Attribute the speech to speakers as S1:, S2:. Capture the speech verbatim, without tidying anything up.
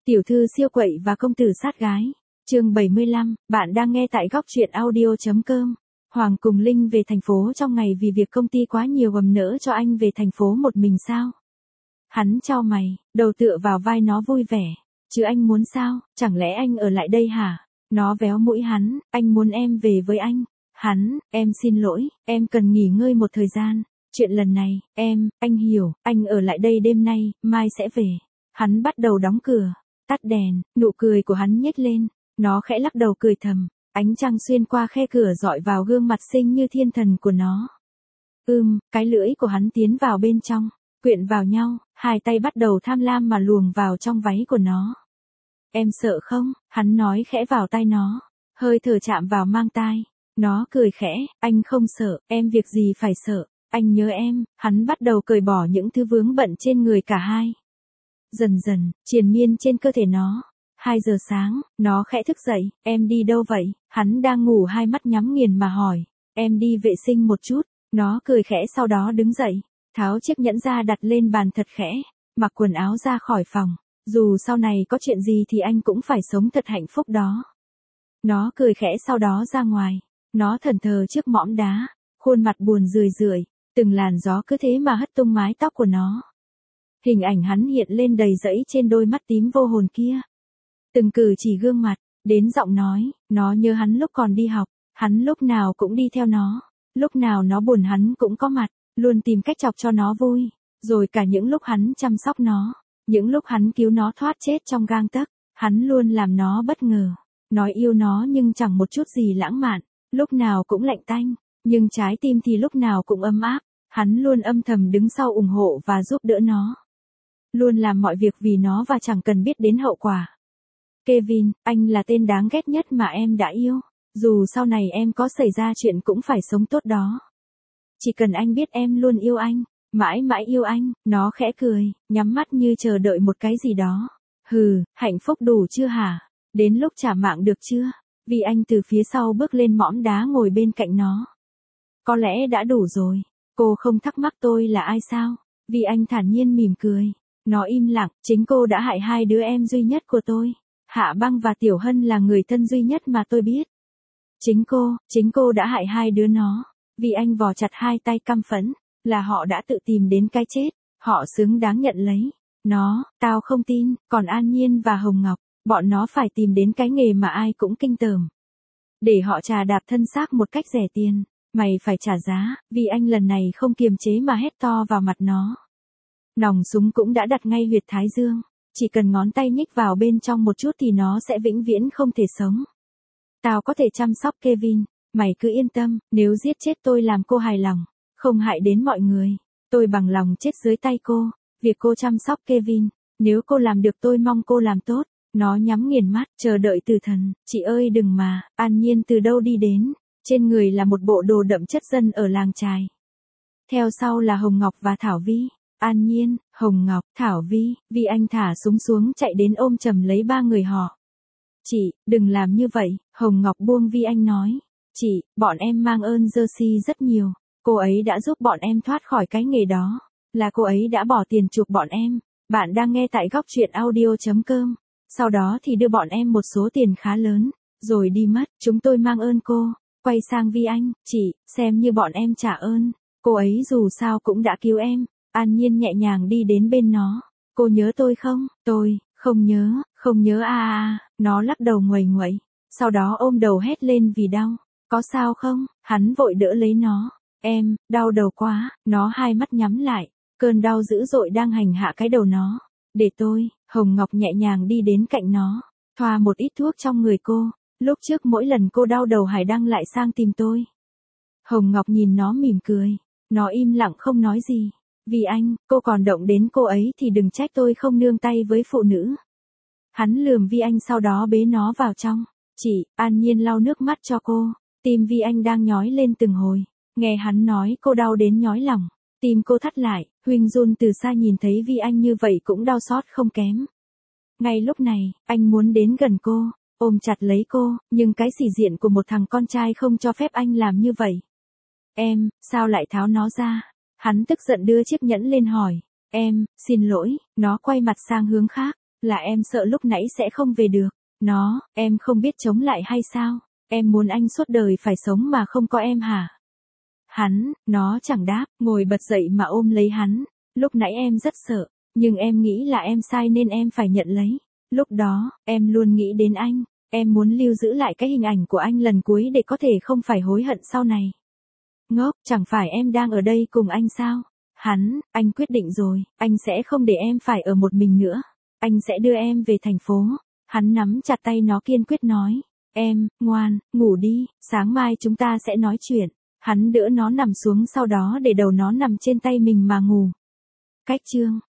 S1: Tiểu thư siêu quậy và công tử sát gái. Chương bảy mươi lăm, bạn đang nghe tại góc truyện audio chấm com. Hoàng cùng Linh về thành phố trong ngày vì việc công ty quá nhiều gầm nỡ cho anh về thành phố một mình sao? Hắn chau mày, đầu tựa vào vai nó vui vẻ. Chứ anh muốn sao, chẳng lẽ anh ở lại đây hả? Nó véo mũi hắn, anh muốn em về với anh. Hắn, em xin lỗi, em cần nghỉ ngơi một thời gian. Chuyện lần này, em, anh hiểu, anh ở lại đây đêm nay, mai sẽ về. Hắn bắt đầu đóng cửa, tắt đèn, nụ cười của hắn nhếch lên. Nó khẽ lắc đầu cười thầm, ánh trăng xuyên qua khe cửa dọi vào gương mặt xinh như thiên thần của nó. Ưm, cái lưỡi của hắn tiến vào bên trong, quyện vào nhau, hai tay bắt đầu tham lam mà luồn vào trong váy của nó. Em sợ không? Hắn nói khẽ vào tai nó, hơi thở chạm vào mang tai. Nó cười khẽ, anh không sợ, em việc gì phải sợ, anh nhớ em. Hắn bắt đầu cởi bỏ những thứ vướng bận trên người cả hai. Dần dần, triền miên trên cơ thể nó. Hai giờ sáng, nó khẽ thức dậy, em đi đâu vậy? Hắn đang ngủ hai mắt nhắm nghiền mà hỏi, em đi vệ sinh một chút. Nó cười khẽ sau đó đứng dậy, tháo chiếc nhẫn ra đặt lên bàn thật khẽ, mặc quần áo ra khỏi phòng. Dù sau này có chuyện gì thì anh cũng phải sống thật hạnh phúc đó. Nó cười khẽ sau đó ra ngoài, nó thẫn thờ trước mõm đá, khuôn mặt buồn rười rượi, từng làn gió cứ thế mà hất tung mái tóc của nó. Hình ảnh hắn hiện lên đầy rẫy trên đôi mắt tím vô hồn kia. Từng cử chỉ gương mặt, đến giọng nói, nó nhớ hắn lúc còn đi học, hắn lúc nào cũng đi theo nó, lúc nào nó buồn hắn cũng có mặt, luôn tìm cách chọc cho nó vui, rồi cả những lúc hắn chăm sóc nó, những lúc hắn cứu nó thoát chết trong gang tấc, hắn luôn làm nó bất ngờ, nói yêu nó nhưng chẳng một chút gì lãng mạn, lúc nào cũng lạnh tanh, nhưng trái tim thì lúc nào cũng ấm áp, hắn luôn âm thầm đứng sau ủng hộ và giúp đỡ nó. Luôn làm mọi việc vì nó và chẳng cần biết đến hậu quả. Kevin, anh là tên đáng ghét nhất mà em đã yêu. Dù sau này em có xảy ra chuyện cũng phải sống tốt đó. Chỉ cần anh biết em luôn yêu anh, mãi mãi yêu anh. Nó khẽ cười, nhắm mắt như chờ đợi một cái gì đó. Hừ, hạnh phúc đủ chưa hả? Đến lúc trả mạng được chưa? Vì anh từ phía sau bước lên mõm đá ngồi bên cạnh nó. Có lẽ đã đủ rồi. Cô không thắc mắc tôi là ai sao? Vì anh thản nhiên mỉm cười. Nó im lặng, chính cô đã hại hai đứa em duy nhất của tôi. Hạ Băng và Tiểu Hân là người thân duy nhất mà tôi biết. Chính cô, chính cô đã hại hai đứa nó. Vì anh vò chặt hai tay căm phẫn, là họ đã tự tìm đến cái chết, họ xứng đáng nhận lấy. Nó, tao không tin, còn An Nhiên và Hồng Ngọc, bọn nó phải tìm đến cái nghề mà ai cũng kinh tởm. Để họ trà đạp thân xác một cách rẻ tiền, mày phải trả giá, vì anh lần này không kiềm chế mà hét to vào mặt nó. Nòng súng cũng đã đặt ngay huyệt thái dương, chỉ cần ngón tay nhích vào bên trong một chút thì nó sẽ vĩnh viễn không thể sống. Tao có thể chăm sóc Kevin, mày cứ yên tâm, nếu giết chết tôi làm cô hài lòng, không hại đến mọi người, tôi bằng lòng chết dưới tay cô, việc cô chăm sóc Kevin, nếu cô làm được tôi mong cô làm tốt. Nó nhắm nghiền mắt, chờ đợi tử thần, chị ơi đừng mà, An Nhiên từ đâu đi đến, trên người là một bộ đồ đậm chất dân ở làng chài. Theo sau là Hồng Ngọc và Thảo Vi. An Nhiên, Hồng Ngọc, Thảo Vi, vì anh thả súng xuống chạy đến ôm chầm lấy ba người họ. Chị, đừng làm như vậy, Hồng Ngọc buông Vi Anh nói. Chị, bọn em mang ơn Jersey rất nhiều, cô ấy đã giúp bọn em thoát khỏi cái nghề đó, là cô ấy đã bỏ tiền chuộc bọn em. Bạn đang nghe tại góc truyện audio chấm com. Sau đó thì đưa bọn em một số tiền khá lớn, rồi đi mất, chúng tôi mang ơn cô. Quay sang Vi Anh, chị, xem như bọn em trả ơn, cô ấy dù sao cũng đã cứu em. An Nhiên nhẹ nhàng đi đến bên nó. Cô nhớ tôi không? Tôi, không nhớ, không nhớ a à, à. Nó lắc đầu nguầy nguậy. Sau đó ôm đầu hét lên vì đau. Có sao không? Hắn vội đỡ lấy nó. Em, đau đầu quá. Nó hai mắt nhắm lại. Cơn đau dữ dội đang hành hạ cái đầu nó. Để tôi, Hồng Ngọc nhẹ nhàng đi đến cạnh nó. Thoa một ít thuốc trong người cô. Lúc trước mỗi lần cô đau đầu Hải Đăng lại sang tìm tôi. Hồng Ngọc nhìn nó mỉm cười. Nó im lặng không nói gì. Vì anh, cô còn động đến cô ấy thì đừng trách tôi không nương tay với phụ nữ. Hắn lườm Vi Anh sau đó bế nó vào trong. Chị, An Nhiên lau nước mắt cho cô. Tim Vi Anh đang nhói lên từng hồi. Nghe hắn nói cô đau đến nhói lòng. Tim cô thắt lại, Huỳnh Jun từ xa nhìn thấy Vi Anh như vậy cũng đau xót không kém. Ngay lúc này, anh muốn đến gần cô, ôm chặt lấy cô, nhưng cái sĩ diện của một thằng con trai không cho phép anh làm như vậy. Em, sao lại tháo nó ra? Hắn tức giận đưa chiếc nhẫn lên hỏi. Em, xin lỗi, nó quay mặt sang hướng khác. Là em sợ lúc nãy sẽ không về được. Nó, em không biết chống lại hay sao? Em muốn anh suốt đời phải sống mà không có em hả? Hắn, nó chẳng đáp, ngồi bật dậy mà ôm lấy hắn. Lúc nãy em rất sợ, nhưng em nghĩ là em sai nên em phải nhận lấy. Lúc đó, em luôn nghĩ đến anh. Em muốn lưu giữ lại cái hình ảnh của anh lần cuối để có thể không phải hối hận sau này. Ngốc, chẳng phải em đang ở đây cùng anh sao? Hắn, anh quyết định rồi, anh sẽ không để em phải ở một mình nữa. Anh sẽ đưa em về thành phố. Hắn nắm chặt tay nó kiên quyết nói. Em, ngoan, ngủ đi, sáng mai chúng ta sẽ nói chuyện. Hắn đỡ nó nằm xuống sau đó để đầu nó nằm trên tay mình mà ngủ. Cách chương